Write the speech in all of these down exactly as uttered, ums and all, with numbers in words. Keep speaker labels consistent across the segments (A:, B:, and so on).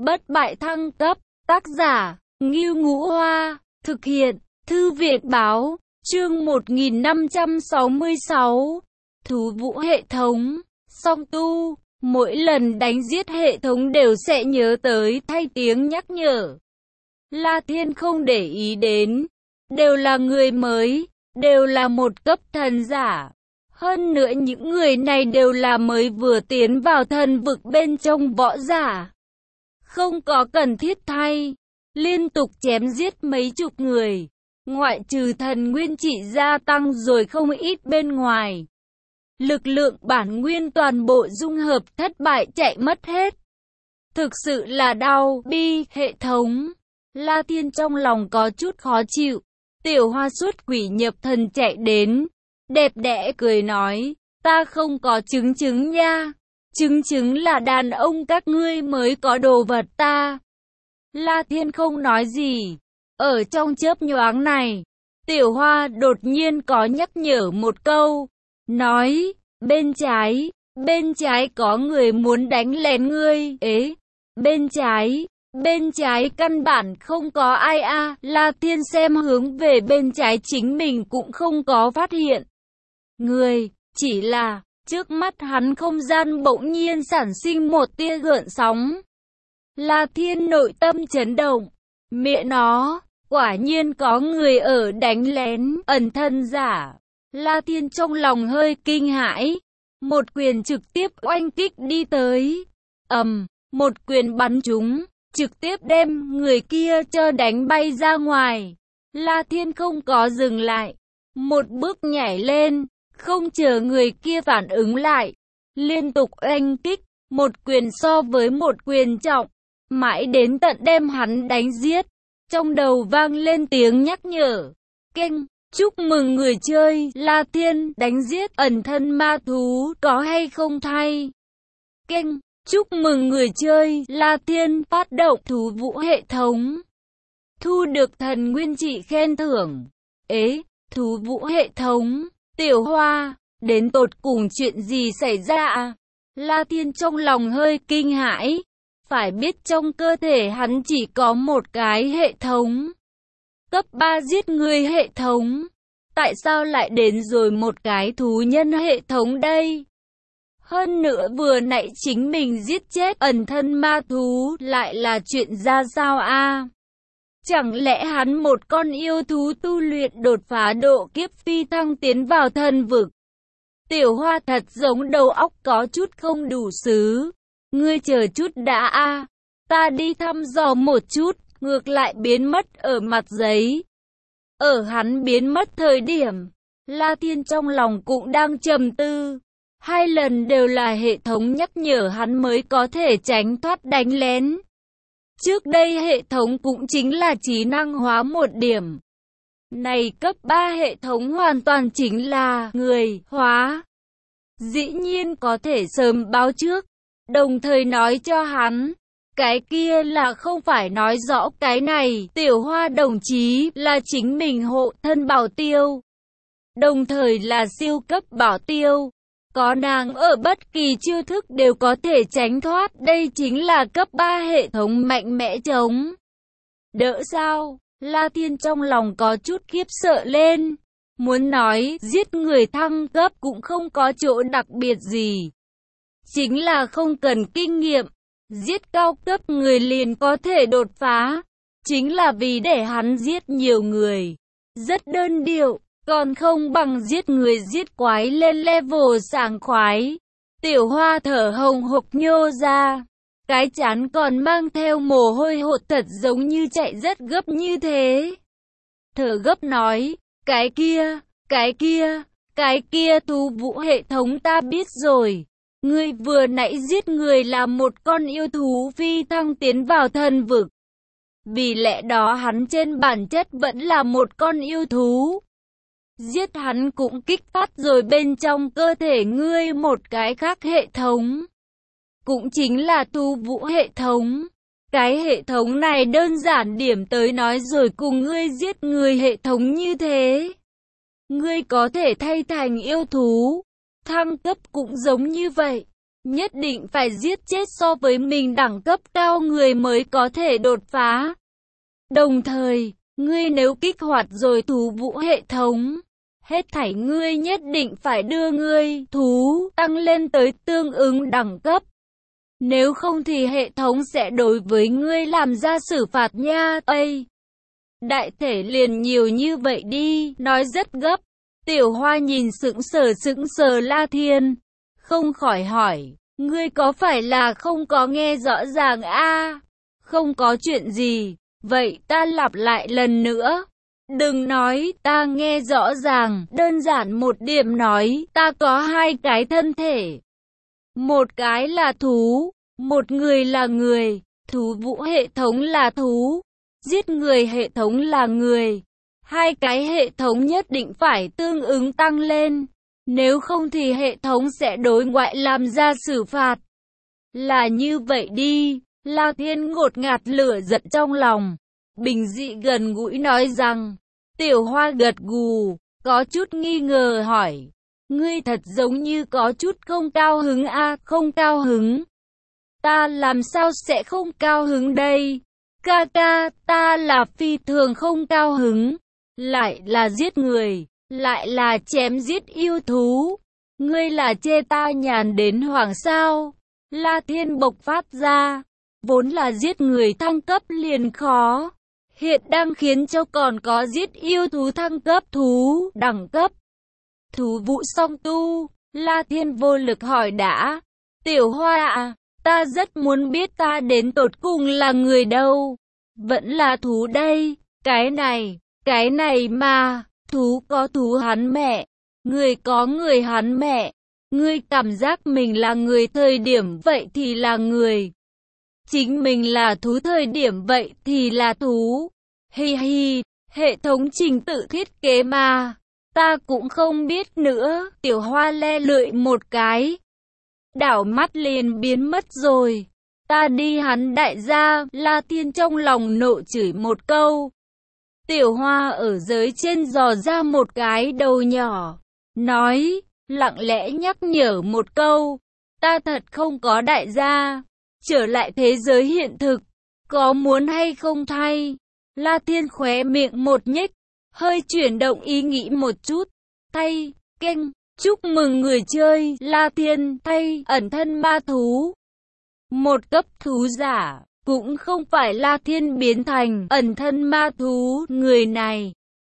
A: bất bại thăng cấp, tác giả, Ngưu Ngũ Hoa, thực hiện, Thư viện Báo, chương một nghìn năm trăm sáu mươi sáu, thú vũ hệ thống, song tu, mỗi lần đánh giết hệ thống đều sẽ nhớ tới thay tiếng nhắc nhở. La Thiên không để ý đến, đều là người mới, đều là một cấp thần giả. Hơn nữa những người này đều là mới vừa tiến vào thần vực bên trong võ giả. Không có cần thiết thay, liên tục chém giết mấy chục người, ngoại trừ thần nguyên trị gia tăng rồi không ít bên ngoài. Lực lượng bản nguyên toàn bộ dung hợp thất bại chạy mất hết. Thực sự là đau, bi, hệ thống. La Thiên trong lòng có chút khó chịu. Tiểu Hoa xuất quỷ nhập thần chạy đến, đẹp đẽ cười nói, ta không có chứng chứng nha. Chứng chứng là đàn ông các ngươi mới có đồ vật ta. La Thiên không nói gì. Ở trong chớp nhoáng này, Tiểu Hoa đột nhiên có nhắc nhở một câu. Nói, bên trái, bên trái có người muốn đánh lén ngươi. Ế, bên trái, bên trái căn bản không có ai a. À. La Thiên xem hướng về bên trái chính mình cũng không có phát hiện người, chỉ là trước mắt hắn không gian bỗng nhiên sản sinh một tia gợn sóng. La Thiên nội tâm chấn động, mẹ nó, quả nhiên có người ở đánh lén, ẩn thân giả. La Thiên trong lòng hơi kinh hãi, một quyền trực tiếp oanh kích đi tới. Ầm, um, một quyền bắn trúng, trực tiếp đem người kia cho đánh bay ra ngoài. La Thiên không có dừng lại, một bước nhảy lên, không chờ người kia phản ứng lại, liên tục oanh kích, một quyền so với một quyền trọng, mãi đến tận đem hắn đánh giết. Trong đầu vang lên tiếng nhắc nhở, keng, chúc mừng người chơi, La Thiên đánh giết ẩn thân ma thú, có hay không thay? Keng, chúc mừng người chơi, La Thiên phát động thú vũ hệ thống, thu được thần nguyên trị khen thưởng. Ế, thú vũ hệ thống, Tiểu Hoa, đến tột cùng chuyện gì xảy ra à? La Thiên trong lòng hơi kinh hãi, phải biết trong cơ thể hắn chỉ có một cái hệ thống. Cấp ba giết người hệ thống, tại sao lại đến rồi một cái thú nhân hệ thống đây? Hơn nữa vừa nãy chính mình giết chết ẩn thân ma thú lại là chuyện ra sao a? À? Chẳng lẽ hắn một con yêu thú tu luyện đột phá độ kiếp phi thăng tiến vào thần vực? Tiểu Hoa thật giống đầu óc có chút không đủ xứ. Ngươi chờ chút đã a, à. Ta đi thăm dò một chút, ngược lại biến mất ở mặt giấy. Ở hắn biến mất thời điểm, La Thiên trong lòng cũng đang trầm tư. Hai lần đều là hệ thống nhắc nhở hắn mới có thể tránh thoát đánh lén. Trước đây hệ thống cũng chính là trí năng hóa một điểm. Này cấp ba hệ thống hoàn toàn chính là người hóa. Dĩ nhiên có thể sớm báo trước, đồng thời nói cho hắn. Cái kia là không phải nói rõ cái này, Tiểu Hoa đồng chí là chính mình hộ thân bảo tiêu. Đồng thời là siêu cấp bảo tiêu. Có nàng ở bất kỳ chiêu thức đều có thể tránh thoát, đây chính là cấp ba hệ thống mạnh mẽ chống đỡ sao? La Thiên trong lòng có chút khiếp sợ lên. Muốn nói giết người thăng cấp cũng không có chỗ đặc biệt gì, chính là không cần kinh nghiệm, giết cao cấp người liền có thể đột phá. Chính là vì để hắn giết nhiều người, rất đơn điệu. Còn không bằng giết người giết quái lên level sảng khoái. Tiểu Hoa thở hồng hộc nhô ra, cái trán còn mang theo mồ hôi hột thật giống như chạy rất gấp như thế. Thở gấp nói, cái kia, cái kia, cái kia thú vũ hệ thống ta biết rồi. Ngươi vừa nãy giết người là một con yêu thú phi thăng tiến vào thần vực. Vì lẽ đó hắn trên bản chất vẫn là một con yêu thú. Giết hắn cũng kích phát rồi bên trong cơ thể ngươi một cái khác hệ thống. Cũng chính là tu vũ hệ thống. Cái hệ thống này đơn giản điểm tới nói rồi cùng ngươi giết người hệ thống như thế. Ngươi có thể thay thành yêu thú. Thăng cấp cũng giống như vậy. nhất định phải giết chết so với mình đẳng cấp cao người mới có thể đột phá. Đồng thời, ngươi nếu kích hoạt rồi thú vũ hệ thống, hết thảy ngươi nhất định phải đưa ngươi thú tăng lên tới tương ứng đẳng cấp. Nếu không thì hệ thống sẽ đối với ngươi làm ra xử phạt nha. Ây! Đại thể liền nhiều như vậy đi, nói rất gấp. Tiểu Hoa nhìn sững sờ sững sờ La Thiên, không khỏi hỏi, ngươi có phải là không có nghe rõ ràng a? À, không có chuyện gì, vậy ta lặp lại lần nữa. Đừng nói ta nghe rõ ràng, đơn giản một điểm nói, ta có hai cái thân thể. Một cái là thú, một người là người, thú vũ hệ thống là thú, giết người hệ thống là người. Hai cái hệ thống nhất định phải tương ứng tăng lên, nếu không thì hệ thống sẽ đối ngoại làm ra xử phạt. Là như vậy đi, La Thiên ngột ngạt lửa giận trong lòng, bình dị gần gũi nói rằng. Tiểu Hoa gật gù, có chút nghi ngờ hỏi, ngươi thật giống như có chút không cao hứng a? À, không cao hứng? Ta làm sao sẽ không cao hứng đây? Ca ca, ta là phi thường không cao hứng, lại là giết người, lại là chém giết yêu thú. Ngươi là chê ta nhàn đến hoảng sao? La Thiên bộc phát ra, vốn là giết người thăng cấp liền khó, hiện đang khiến cho còn có giết yêu thú thăng cấp thú đẳng cấp. Thú vụ song tu, La Thiên vô lực hỏi đã. Tiểu Hoa à, ta rất muốn biết ta đến tột cùng là người đâu, vẫn là thú đây. Cái này, cái này mà, thú có thú hắn mẹ, người có người hắn mẹ. Ngươi cảm giác mình là người thời điểm vậy thì là người, chính mình là thú thời điểm vậy thì là thú. Hi hi, hệ thống trình tự thiết kế mà, ta cũng không biết nữa. Tiểu Hoa le lưỡi một cái, đảo mắt liền biến mất rồi. Ta đi hắn đại gia, La Thiên trong lòng nộ chửi một câu. Tiểu Hoa ở dưới trên dò ra một cái đầu nhỏ, nói, lặng lẽ nhắc nhở một câu, ta thật không có đại gia, trở lại thế giới hiện thực, có muốn hay không thay? La Thiên khóe miệng một nhếch, hơi chuyển động ý nghĩ một chút, thay, kênh, chúc mừng người chơi, La Thiên, thay, ẩn thân ma thú. Một cấp thú giả, cũng không phải La Thiên biến thành ẩn thân ma thú người này,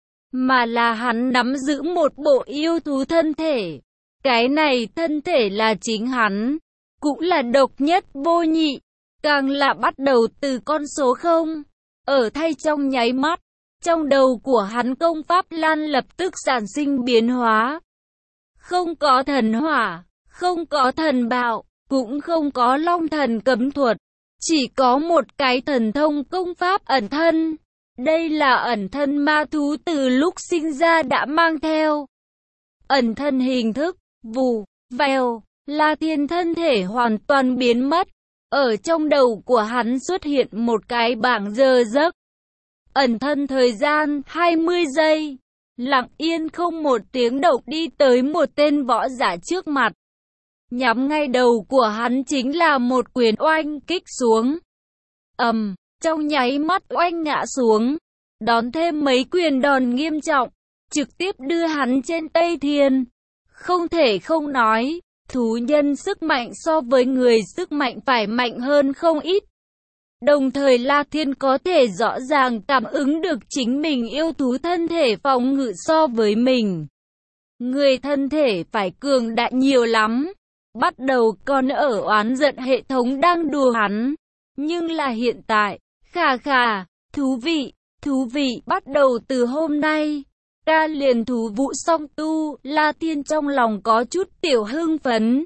A: mà là hắn nắm giữ một bộ yêu thú thân thể. Cái này thân thể là chính hắn, cũng là độc nhất vô nhị, càng là bắt đầu từ con số không. Ở thay trong nháy mắt, trong đầu của hắn công pháp lan lập tức sản sinh biến hóa. Không có thần hỏa, không có thần bạo, cũng không có long thần cấm thuật, chỉ có một cái thần thông công pháp ẩn thân. Đây là ẩn thân ma thú từ lúc sinh ra đã mang theo. Ẩn thân hình thức, vù, vèo, La Thiên thân thể hoàn toàn biến mất. Ở trong đầu của hắn xuất hiện một cái bảng giờ giấc. Ẩn thân thời gian hai mươi giây. Lặng yên không một tiếng động đi tới một tên võ giả trước mặt. Nhắm ngay đầu của hắn chính là một quyền oanh kích xuống. Ầm, trong nháy mắt oanh ngã xuống. Đón thêm mấy quyền đòn nghiêm trọng, trực tiếp đưa hắn trên Tây Thiên. Không thể không nói, thú nhân sức mạnh so với người sức mạnh phải mạnh hơn không ít. Đồng thời La Thiên có thể rõ ràng cảm ứng được chính mình yêu thú thân thể phòng ngự so với mình. Người thân thể phải cường đại nhiều lắm. Bắt đầu còn ở oán giận hệ thống đang đùa hắn. Nhưng là hiện tại, khà khà, thú vị, thú vị, bắt đầu từ hôm nay. Ta liền thú vụ song tu, La Thiên trong lòng có chút tiểu hưng phấn.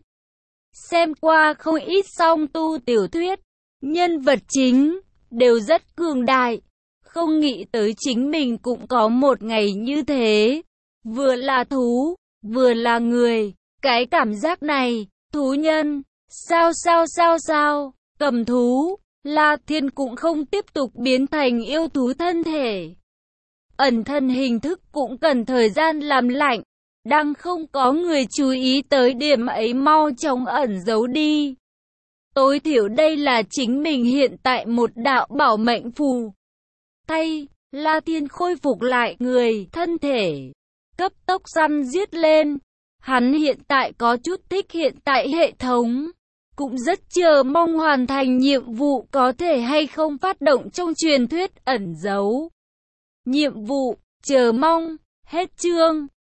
A: Xem qua không ít song tu tiểu thuyết, nhân vật chính đều rất cường đại, không nghĩ tới chính mình cũng có một ngày như thế, vừa là thú, vừa là người. Cái cảm giác này, thú nhân, sao sao sao sao, cầm thú, La Thiên cũng không tiếp tục biến thành yêu thú thân thể. Ẩn thân hình thức cũng cần thời gian làm lạnh, Đang không có người chú ý tới điểm ấy, mau chóng ẩn giấu đi. Tối thiểu đây là chính mình hiện tại một đạo bảo mệnh phù. Tay, La Thiên khôi phục lại người, thân thể, cấp tốc săn giết lên. Hắn hiện tại có chút thích hiện tại hệ thống, cũng rất chờ mong hoàn thành nhiệm vụ có thể hay không phát động trong truyền thuyết ẩn giấu. Nhiệm vụ, chờ mong, hết chương.